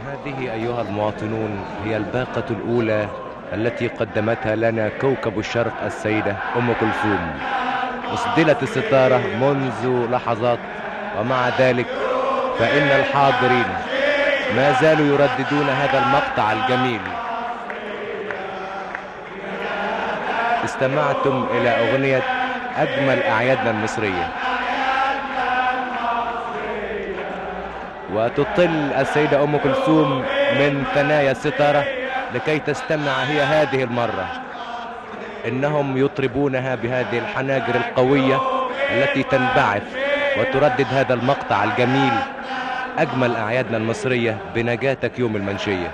[SPEAKER 9] هذه أيها المواطنون هي الباقة الأولى التي قدمتها لنا كوكب الشرق السيدة أم كلثوم. أسدلت الستارة منذ لحظات، ومع ذلك فإن الحاضرين ما زالوا يرددون هذا المقطع الجميل. استمعتم إلى أغنية أجمل أعيادنا المصرية، وتطل السيدة أم كلثوم من ثنايا الستارة لكي تستمع هي هذه المرة. إنهم يطربونها بهذه الحناجر القوية التي تنبعث وتردد هذا المقطع الجميل: أجمل أعيادنا المصرية بنجاتك يوم المنشية.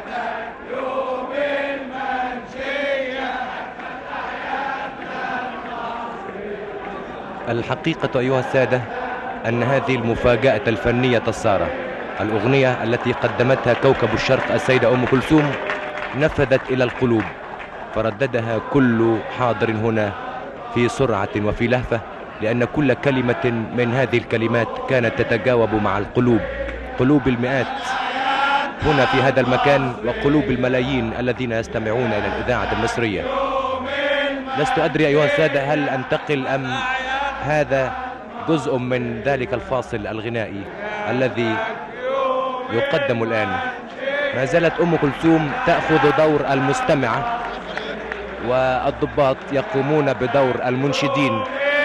[SPEAKER 9] الحقيقة أيها السادة أن هذه المفاجأة الفنية السارة، الأغنية التي قدمتها كوكب الشرق السيدة أم كلثوم، نفذت إلى القلوب، فرددها كل حاضر هنا في سرعة وفي لهفة، لأن كل كلمة من هذه الكلمات كانت تتجاوب مع القلوب، قلوب المئات هنا في هذا المكان وقلوب الملايين الذين يستمعون إلى الإذاعة المصرية. لست أدري أيها السادة هل أنتقل أم هذا جزء من ذلك الفاصل الغنائي الذي يقدم الآن. ما زالت أم كلثوم تأخذ دور المستمعة، والضباط يقومون بدور المنشدين.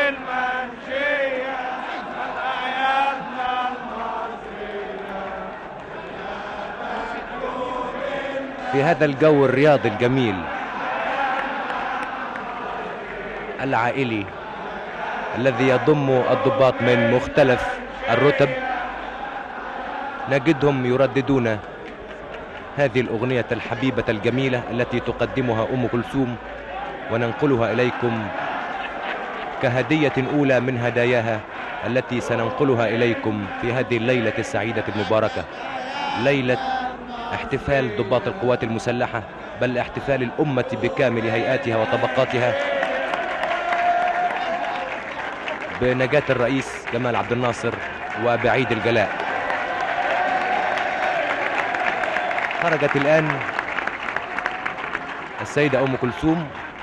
[SPEAKER 9] في هذا الجو الرياضي الجميل العائلي الذي يضم الضباط من مختلف الرتب، نجدهم يرددون هذه الأغنية الحبيبة الجميلة التي تقدمها أم كلثوم، وننقلها إليكم كهدية أولى من هداياها التي سننقلها إليكم في هذه الليلة السعيدة المباركة، ليلة احتفال ضباط القوات المسلحة، بل احتفال الأمة بكامل هيئاتها وطبقاتها بنجاة الرئيس جمال عبد الناصر وبعيد الجلاء. خرجت الآن السيدة أم كلثوم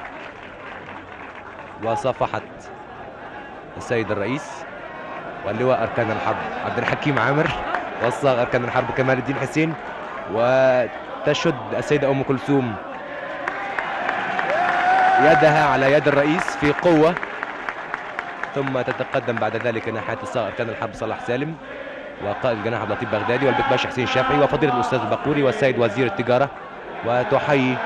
[SPEAKER 9] وصافحت السيد الرئيس واللواء أركان الحرب عبد الحكيم عامر والصاغ أركان الحرب كمال الدين حسين، وتشد السيدة أم كلثوم يدها على يد الرئيس في قوة، ثم تتقدم بعد ذلك ناحية الصاغ أركان الحرب صلاح سالم وقائد الجناح عبد اللطيف بغدادي والبكباش حسين الشافعي وفضيلة الأستاذ البقوري والسيد وزير التجارة، وتحيي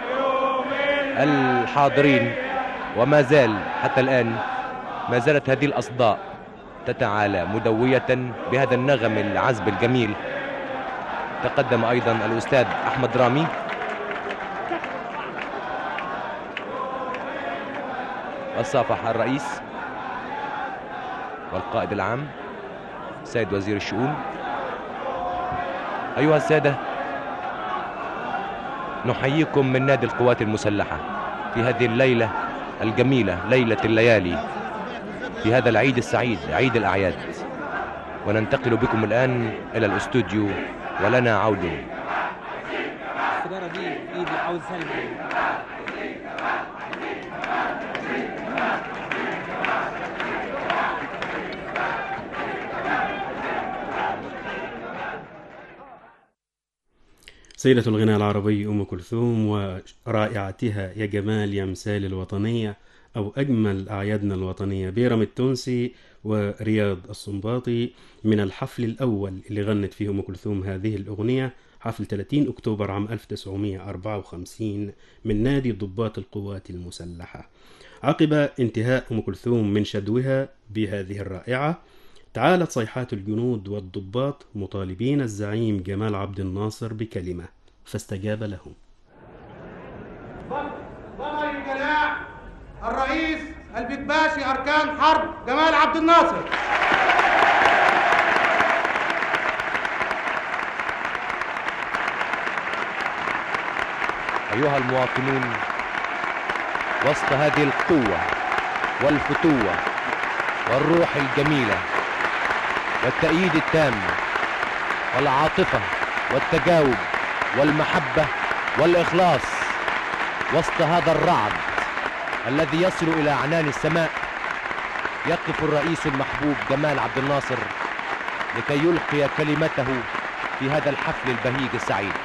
[SPEAKER 9] الحاضرين. وما زال حتى الآن ما زالت هذه الأصداء تتعالى مدوية بهذا النغم العذب الجميل. تقدم أيضا الأستاذ أحمد رامي وصافح الرئيس والقائد العام السيد وزير الشؤون. أيها السادة، نحييكم من نادي القوات المسلحة في هذه الليلة الجميلة، ليلة الليالي، في هذا العيد السعيد، عيد الأعياد. وننتقل بكم الآن إلى الاستوديو ولنا عود.
[SPEAKER 1] سيدة الغناء العربي أم كلثوم ورائعتها يا جمال يا مثال الوطنية أو أجمل أعيادنا الوطنية، بيرم التونسي ورياض السنباطي، من الحفل الأول اللي غنت فيه أم كلثوم هذه الأغنية، حفل 30 أكتوبر عام 1954 من نادي ضباط القوات المسلحة. عقب انتهاء أم كلثوم من شدوها بهذه الرائعة، تعالت صيحات الجنود والضباط مطالبين الزعيم جمال عبد الناصر بكلمة، فاستجاب لهم.
[SPEAKER 10] ضمن الجلاء الرئيس البكباشي أركان حرب جمال عبد الناصر.
[SPEAKER 9] أيها المواطنون، وسط هذه القوة والفتوة والروح الجميلة والتأييد التام والعاطفة والتجاوب والمحبة والإخلاص وسط هذا الرعد الذي يصل إلى أعنان السماء، يقف الرئيس المحبوب جمال عبد الناصر لكي يلقي كلمته في هذا الحفل البهيج السعيد.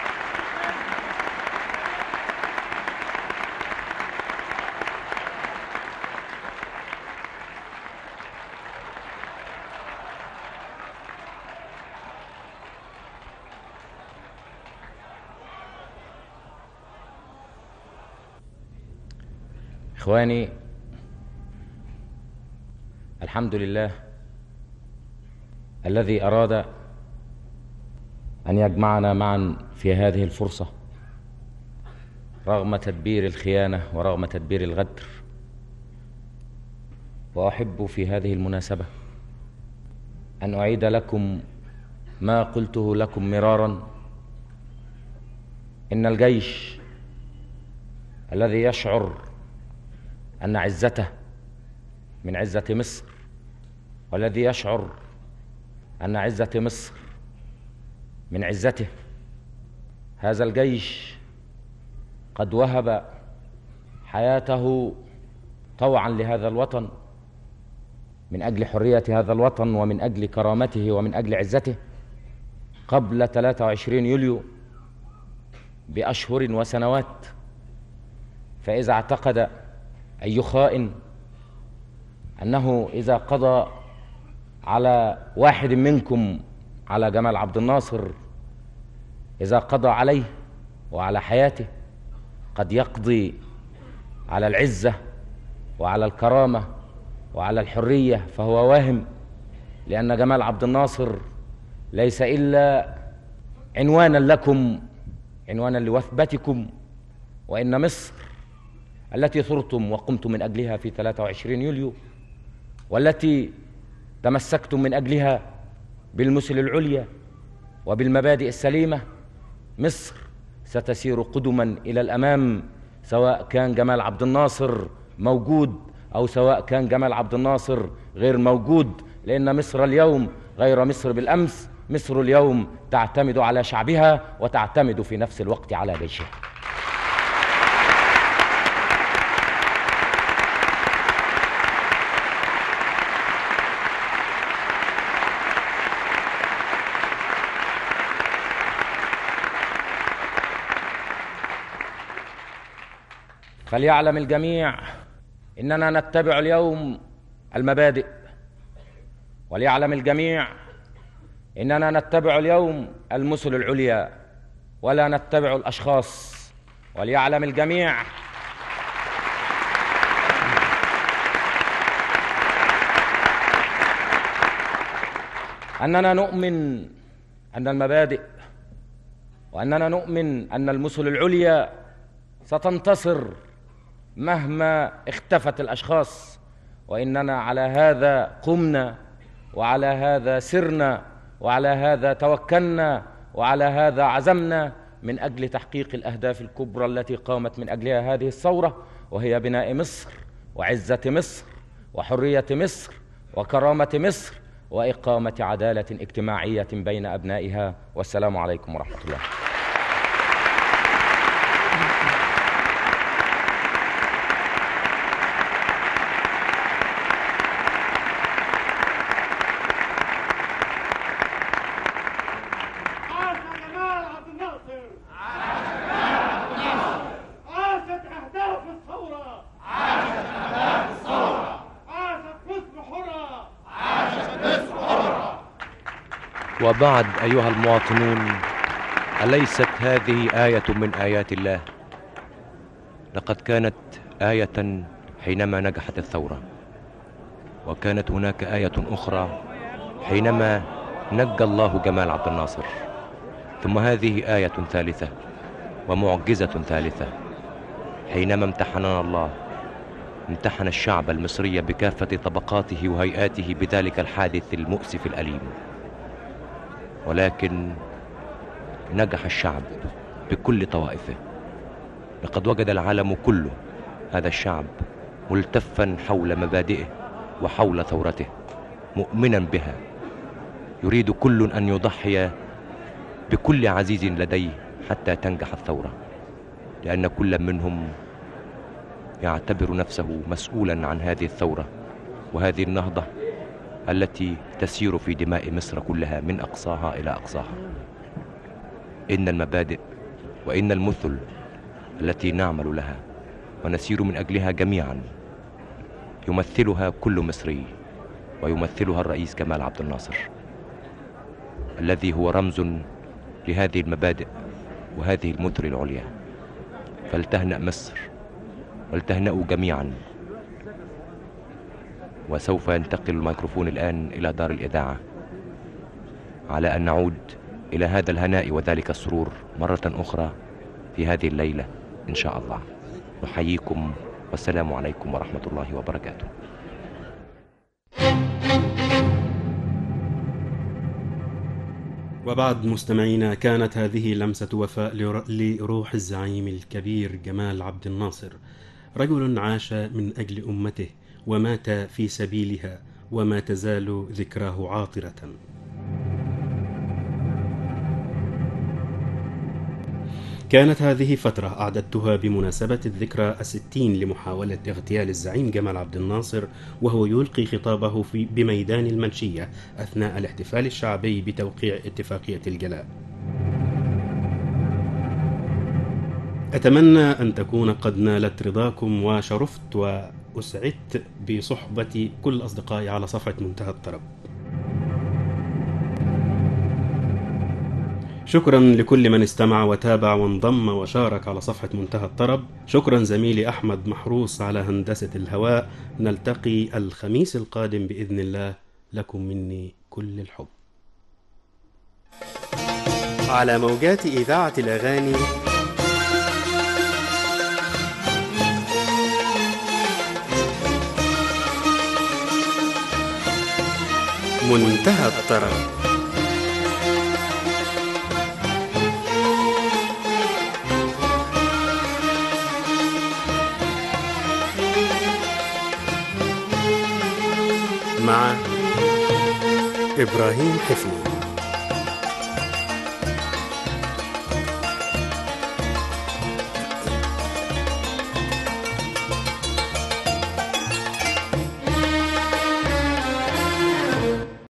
[SPEAKER 11] إخواني، الحمد لله الذي أراد أن يجمعنا معا في هذه الفرصة رغم تدبير الخيانة ورغم تدبير الغدر. وأحب في هذه المناسبة أن أعيد لكم ما قلته لكم مرارا: إن الجيش الذي يشعر أن عزته من عزة مصر، والذي يشعر أن عزة مصر من عزته، هذا الجيش قد وهب حياته طوعا لهذا الوطن من أجل حرية هذا الوطن ومن أجل كرامته ومن أجل عزته قبل 23 يوليو بأشهر وسنوات. فإذا اعتقد أي خائن أنه إذا قضى على واحد منكم، على جمال عبد الناصر، إذا قضى عليه وعلى حياته قد يقضي على العزة وعلى الكرامة وعلى الحرية، فهو واهم، لأن جمال عبد الناصر ليس إلا عنوانا لكم، عنوانا لوثبتكم. وإن مصر التي ثرتم وقمتم من أجلها في 23 يوليو، والتي تمسكتم من أجلها بالمثل العليا وبالمبادئ السليمة، مصر ستسير قدما إلى الأمام، سواء كان جمال عبد الناصر موجود أو سواء كان جمال عبد الناصر غير موجود، لأن مصر اليوم غير مصر بالأمس. مصر اليوم تعتمد على شعبها وتعتمد في نفس الوقت على جيشها. فليعلم الجميع إننا نتبع اليوم المبادئ، وليعلم الجميع إننا نتبع اليوم المثل العليا ولا نتبع الأشخاص. وليعلم الجميع أننا نؤمن أن المبادئ، وأننا نؤمن أن المثل العليا ستنتصر مهما اختفت الأشخاص. وإننا على هذا قمنا، وعلى هذا سرنا، وعلى هذا توكلنا، وعلى هذا عزمنا من أجل تحقيق الأهداف الكبرى التي قامت من أجلها هذه الثورة، وهي بناء مصر وعزة مصر وحرية مصر وكرامة مصر وإقامة عدالة اجتماعية بين أبنائها. والسلام عليكم ورحمة الله.
[SPEAKER 9] وبعد أيها المواطنون، أليست هذه آية من آيات الله؟ لقد كانت آية حينما نجحت الثورة، وكانت هناك آية أخرى حينما نجى الله جمال عبد الناصر، ثم هذه آية ثالثة ومعجزة ثالثة حينما امتحننا الله، امتحن الشعب المصري بكافة طبقاته وهيئاته بذلك الحادث المؤسف الأليم. ولكن نجح الشعب بكل طوائفه. لقد وجد العالم كله هذا الشعب ملتفا حول مبادئه وحول ثورته، مؤمنا بها، يريد كل أن يضحي بكل عزيز لديه حتى تنجح الثورة، لأن كل منهم يعتبر نفسه مسؤولا عن هذه الثورة وهذه النهضة التي تسير في دماء مصر كلها من أقصاها إلى أقصاها. إن المبادئ وإن المثل التي نعمل لها ونسير من أجلها جميعا يمثلها كل مصري، ويمثلها الرئيس جمال عبد الناصر الذي هو رمز لهذه المبادئ وهذه المثل العليا. فلتهنأ مصر ولتهنأوا جميعا. وسوف ينتقل الميكروفون الآن إلى دار الإذاعة على أن نعود إلى هذا الهناء وذلك السرور مرة أخرى في هذه الليلة إن شاء الله. نحييكم والسلام عليكم ورحمة الله وبركاته.
[SPEAKER 1] وبعد مستمعينا، كانت هذه لمسة وفاء لروح الزعيم الكبير جمال عبد الناصر، رجل عاش من أجل أمته ومات في سبيلها وما تزال ذكراه عاطرة. كانت هذه فترة أعددتها بمناسبة الذكرى 60 لمحاولة اغتيال الزعيم جمال عبد الناصر، وهو يلقي خطابه بميدان المنشية أثناء الاحتفال الشعبي بتوقيع اتفاقية الجلاء. أتمنى أن تكون قد نالت رضاكم وشرفت وأسعدت بصحبة كل أصدقائي على صفحة منتهى الطرب. شكرا لكل من استمع وتابع وانضم وشارك على صفحة منتهى الطرب. شكرا زميلي أحمد محروس على هندسة الهواء. نلتقي الخميس القادم بإذن الله. لكم مني كل الحب. على موجات إذاعة الأغاني منتهى الطرب. مع إبراهيم حفني.